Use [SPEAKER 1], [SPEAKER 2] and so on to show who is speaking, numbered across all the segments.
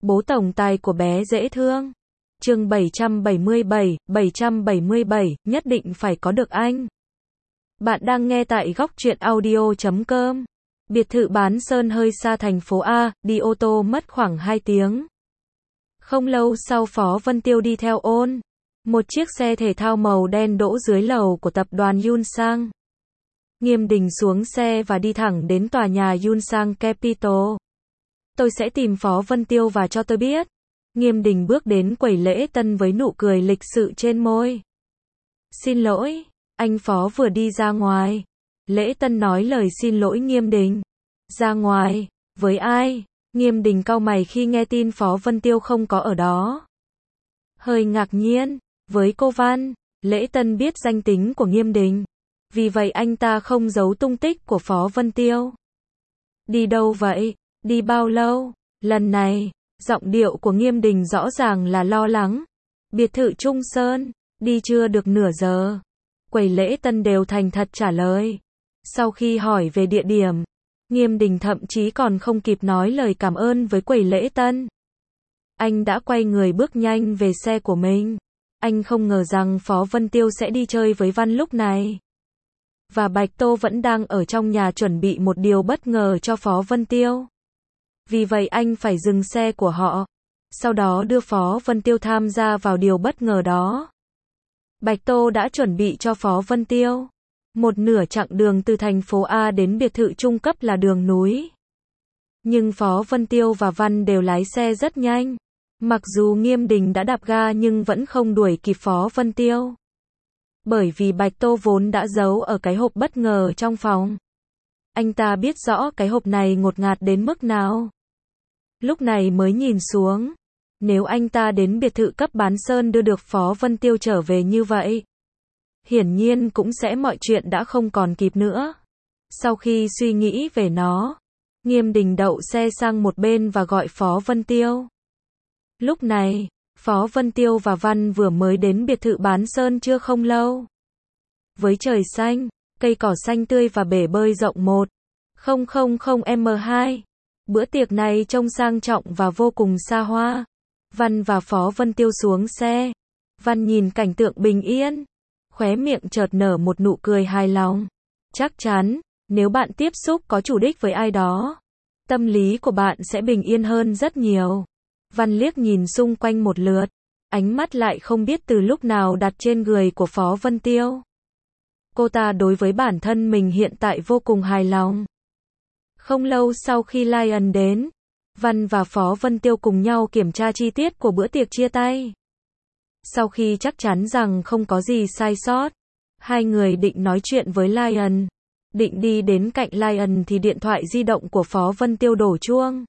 [SPEAKER 1] Bố tổng tài của bé dễ thương. Chương 777, nhất định phải có được anh. Bạn đang nghe tại góc truyện audio.com. Biệt thự bán sơn hơi xa thành phố A, đi ô tô mất khoảng 2 tiếng. Không lâu sau Phó Vân Tiêu đi theo ôn. Một chiếc xe thể thao màu đen đỗ dưới lầu của tập đoàn Yunsang. Nghiêm Đình xuống xe và đi thẳng đến tòa nhà Yunsang Capital. Tôi sẽ tìm Phó Vân Tiêu và cho tôi biết. Nghiêm Đình bước đến quầy lễ tân với nụ cười lịch sự trên môi. Xin lỗi, anh Phó vừa đi ra ngoài. Lễ tân nói lời xin lỗi Nghiêm Đình. Ra ngoài, với ai? Nghiêm Đình cau mày khi nghe tin Phó Vân Tiêu không có ở đó. Hơi ngạc nhiên, với cô Văn, lễ tân biết danh tính của Nghiêm Đình. Vì vậy anh ta không giấu tung tích của Phó Vân Tiêu. Đi đâu vậy? Đi bao lâu? Lần này, giọng điệu của Nghiêm Đình rõ ràng là lo lắng. Biệt thự Trung Sơn, đi chưa được nửa giờ. Quầy lễ tân đều thành thật trả lời. Sau khi hỏi về địa điểm, Nghiêm Đình thậm chí còn không kịp nói lời cảm ơn với quầy lễ tân. Anh đã quay người bước nhanh về xe của mình. Anh không ngờ rằng Phó Vân Tiêu sẽ đi chơi với Văn lúc này. Và Bạch Tô vẫn đang ở trong nhà chuẩn bị một điều bất ngờ cho Phó Vân Tiêu. Vì vậy anh phải dừng xe của họ. Sau đó đưa Phó Vân Tiêu tham gia vào điều bất ngờ đó. Bạch Tô đã chuẩn bị cho Phó Vân Tiêu một nửa chặng đường từ thành phố A đến biệt thự trung cấp là đường núi. Nhưng Phó Vân Tiêu và Văn đều lái xe rất nhanh. Mặc dù Nghiêm Đình đã đạp ga nhưng vẫn không đuổi kịp Phó Vân Tiêu. Bởi vì Bạch Tô vốn đã giấu ở cái hộp bất ngờ trong phòng. Anh ta biết rõ cái hộp này ngột ngạt đến mức nào. Lúc này mới nhìn xuống. Nếu anh ta đến biệt thự cấp bán sơn đưa được Phó Vân Tiêu trở về như vậy, hiển nhiên cũng sẽ mọi chuyện đã không còn kịp nữa. Sau khi suy nghĩ về nó, Nghiêm Đình đậu xe sang một bên và gọi Phó Vân Tiêu. Lúc này, Phó Vân Tiêu và Văn vừa mới đến biệt thự bán sơn chưa không lâu. Với trời xanh, cây cỏ xanh tươi và bể bơi rộng 1,000m2. Bữa tiệc này trông sang trọng và vô cùng xa hoa. Văn và Phó Vân Tiêu xuống xe. Văn nhìn cảnh tượng bình yên, khóe miệng chợt nở một nụ cười hài lòng. Chắc chắn, nếu bạn tiếp xúc có chủ đích với ai đó, tâm lý của bạn sẽ bình yên hơn rất nhiều. Văn liếc nhìn xung quanh một lượt, ánh mắt lại không biết từ lúc nào đặt trên người của Phó Vân Tiêu. Cô ta đối với bản thân mình hiện tại vô cùng hài lòng. Không lâu sau khi Lion đến, Văn và Phó Vân Tiêu cùng nhau kiểm tra chi tiết của bữa tiệc chia tay. Sau khi chắc chắn rằng không có gì sai sót, hai người định nói chuyện với Lion. Định đi đến cạnh Lion thì điện thoại di động của Phó Vân Tiêu đổ chuông.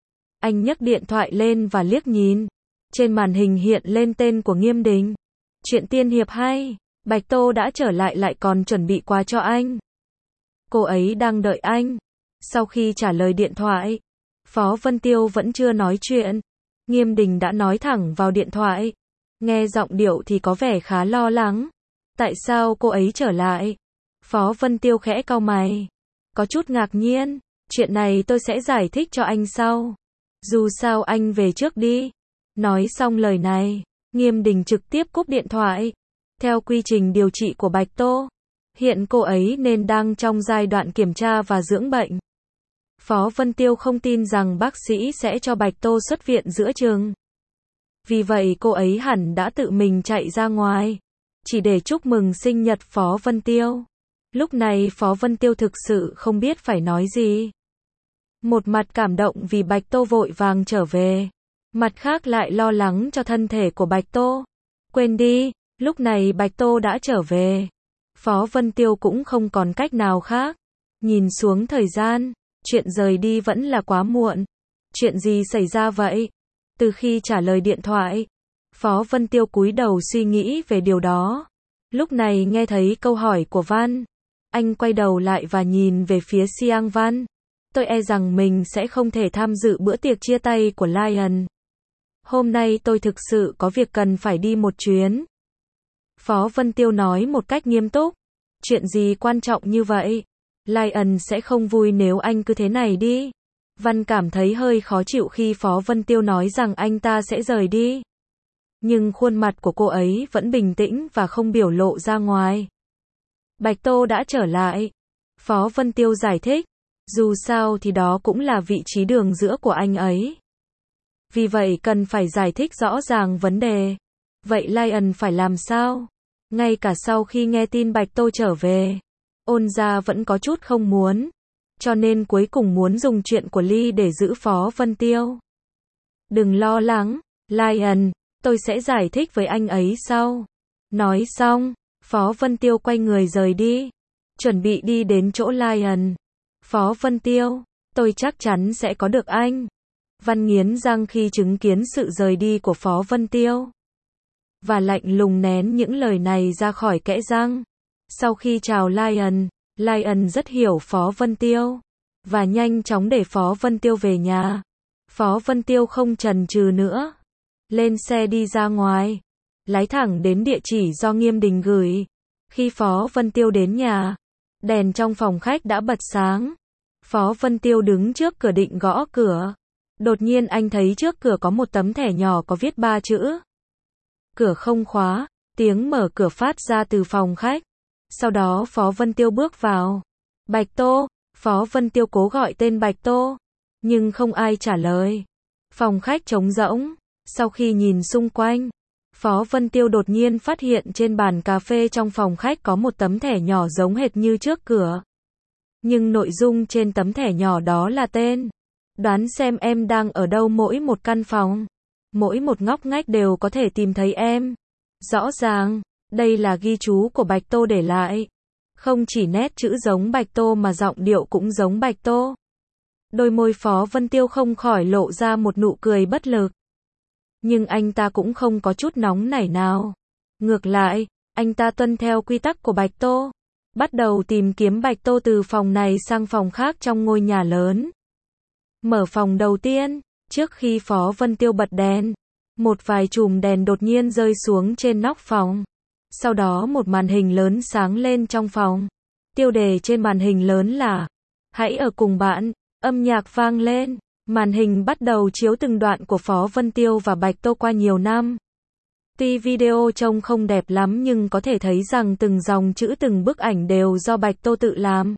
[SPEAKER 1] Anh nhấc điện thoại lên và liếc nhìn. Trên màn hình hiện lên tên của Nghiêm Đình. Chuyện tiên hiệp hay, Bạch Tô đã trở lại còn chuẩn bị quà cho anh. Cô ấy đang đợi anh. Sau khi trả lời điện thoại, Phó Vân Tiêu vẫn chưa nói chuyện. Nghiêm Đình đã nói thẳng vào điện thoại. Nghe giọng điệu thì có vẻ khá lo lắng. Tại sao cô ấy trở lại? Phó Vân Tiêu khẽ cau mày. Có chút ngạc nhiên. Chuyện này tôi sẽ giải thích cho anh sau. Dù sao anh về trước đi. Nói xong lời này, Nghiêm Đình trực tiếp cúp điện thoại. Theo quy trình điều trị của Bạch Tô, hiện cô ấy nên đang trong giai đoạn kiểm tra và dưỡng bệnh. Phó Vân Tiêu không tin rằng bác sĩ sẽ cho Bạch Tô xuất viện giữa chừng. Vì vậy cô ấy hẳn đã tự mình chạy ra ngoài, chỉ để chúc mừng sinh nhật Phó Vân Tiêu. Lúc này Phó Vân Tiêu thực sự không biết phải nói gì. Một mặt cảm động vì Bạch Tô vội vàng trở về, mặt khác lại lo lắng cho thân thể của Bạch Tô. Quên đi, lúc này Bạch Tô đã trở về. Phó Vân Tiêu cũng không còn cách nào khác. Nhìn xuống thời gian, chuyện rời đi vẫn là quá muộn. Chuyện gì xảy ra vậy? Từ khi trả lời điện thoại, Phó Vân Tiêu cúi đầu suy nghĩ về điều đó. Lúc này nghe thấy câu hỏi của Văn. Anh quay đầu lại và nhìn về phía Siang Văn. Tôi e rằng mình sẽ không thể tham dự bữa tiệc chia tay của Lion. Hôm nay tôi thực sự có việc cần phải đi một chuyến. Phó Vân Tiêu nói một cách nghiêm túc. Chuyện gì quan trọng như vậy? Lion sẽ không vui nếu anh cứ thế này đi. Văn cảm thấy hơi khó chịu khi Phó Vân Tiêu nói rằng anh ta sẽ rời đi. Nhưng khuôn mặt của cô ấy vẫn bình tĩnh và không biểu lộ ra ngoài. Bạch Tô đã trở lại. Phó Vân Tiêu giải thích. Dù sao thì đó cũng là vị trí đường giữa của anh ấy. Vì vậy cần phải giải thích rõ ràng vấn đề. Vậy Lion phải làm sao? Ngay cả sau khi nghe tin Bạch Tô trở về, Ôn gia vẫn có chút không muốn. Cho nên cuối cùng muốn dùng chuyện của Ly để giữ Phó Vân Tiêu. Đừng lo lắng, Lion, tôi sẽ giải thích với anh ấy sau. Nói xong, Phó Vân Tiêu quay người rời đi. Chuẩn bị đi đến chỗ Lion. Phó Vân Tiêu, tôi chắc chắn sẽ có được anh. Văn nghiến răng khi chứng kiến sự rời đi của Phó Vân Tiêu. Và lạnh lùng nén những lời này ra khỏi kẽ răng. Sau khi chào Lion, Lion rất hiểu Phó Vân Tiêu. Và nhanh chóng để Phó Vân Tiêu về nhà. Phó Vân Tiêu không chần chừ nữa. Lên xe đi ra ngoài. Lái thẳng đến địa chỉ do Nghiêm Đình gửi. Khi Phó Vân Tiêu đến nhà, đèn trong phòng khách đã bật sáng. Phó Vân Tiêu đứng trước cửa định gõ cửa. Đột nhiên anh thấy trước cửa có một tấm thẻ nhỏ có viết 3 chữ. Cửa không khóa, tiếng mở cửa phát ra từ phòng khách. Sau đó Phó Vân Tiêu bước vào. Bạch Tô, Phó Vân Tiêu cố gọi tên Bạch Tô, nhưng không ai trả lời. Phòng khách trống rỗng. Sau khi nhìn xung quanh, Phó Vân Tiêu đột nhiên phát hiện trên bàn cà phê trong phòng khách có một tấm thẻ nhỏ giống hệt như trước cửa. Nhưng nội dung trên tấm thẻ nhỏ đó là tên. Đoán xem em đang ở đâu mỗi một căn phòng. Mỗi một ngóc ngách đều có thể tìm thấy em. Rõ ràng, đây là ghi chú của Bạch Tô để lại. Không chỉ nét chữ giống Bạch Tô mà giọng điệu cũng giống Bạch Tô. Đôi môi Phó Vân Tiêu không khỏi lộ ra một nụ cười bất lực. Nhưng anh ta cũng không có chút nóng nảy nào. Ngược lại, anh ta tuân theo quy tắc của Bạch Tô. Bắt đầu tìm kiếm Bạch Tô từ phòng này sang phòng khác trong ngôi nhà lớn. Mở phòng đầu tiên, trước khi Phó Vân Tiêu bật đèn, một vài chùm đèn đột nhiên rơi xuống trên nóc phòng. Sau đó một màn hình lớn sáng lên trong phòng. Tiêu đề trên màn hình lớn là Hãy ở cùng bạn, âm nhạc vang lên. Màn hình bắt đầu chiếu từng đoạn của Phó Vân Tiêu và Bạch Tô qua nhiều năm. Tuy video trông không đẹp lắm nhưng có thể thấy rằng từng dòng chữ từng bức ảnh đều do Bạch Tô tự làm.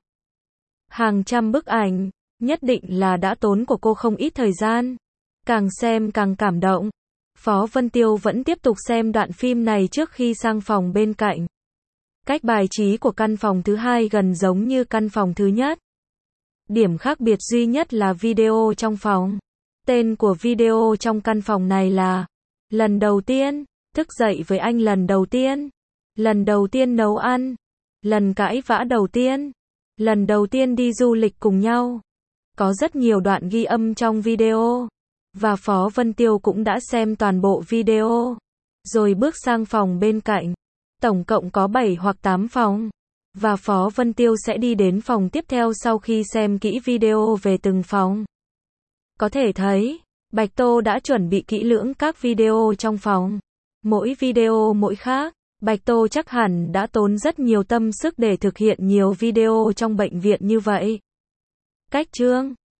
[SPEAKER 1] Hàng trăm bức ảnh, nhất định là đã tốn của cô không ít thời gian. Càng xem càng cảm động. Phó Vân Tiêu vẫn tiếp tục xem đoạn phim này trước khi sang phòng bên cạnh. Cách bài trí của căn phòng thứ hai gần giống như căn phòng thứ nhất. Điểm khác biệt duy nhất là video trong phòng. Tên của video trong căn phòng này là Lần đầu tiên, thức dậy với anh lần đầu tiên. Lần đầu tiên nấu ăn. Lần cãi vã đầu tiên. Lần đầu tiên đi du lịch cùng nhau. Có rất nhiều đoạn ghi âm trong video. Và Phó Vân Tiêu cũng đã xem toàn bộ video. Rồi bước sang phòng bên cạnh. Tổng cộng có 7 hoặc 8 phòng. Và Phó Vân Tiêu sẽ đi đến phòng tiếp theo sau khi xem kỹ video về từng phòng. Có thể thấy, Bạch Tô đã chuẩn bị kỹ lưỡng các video trong phòng. Mỗi video mỗi khác, Bạch Tô chắc hẳn đã tốn rất nhiều tâm sức để thực hiện nhiều video trong bệnh viện như vậy. Cách chương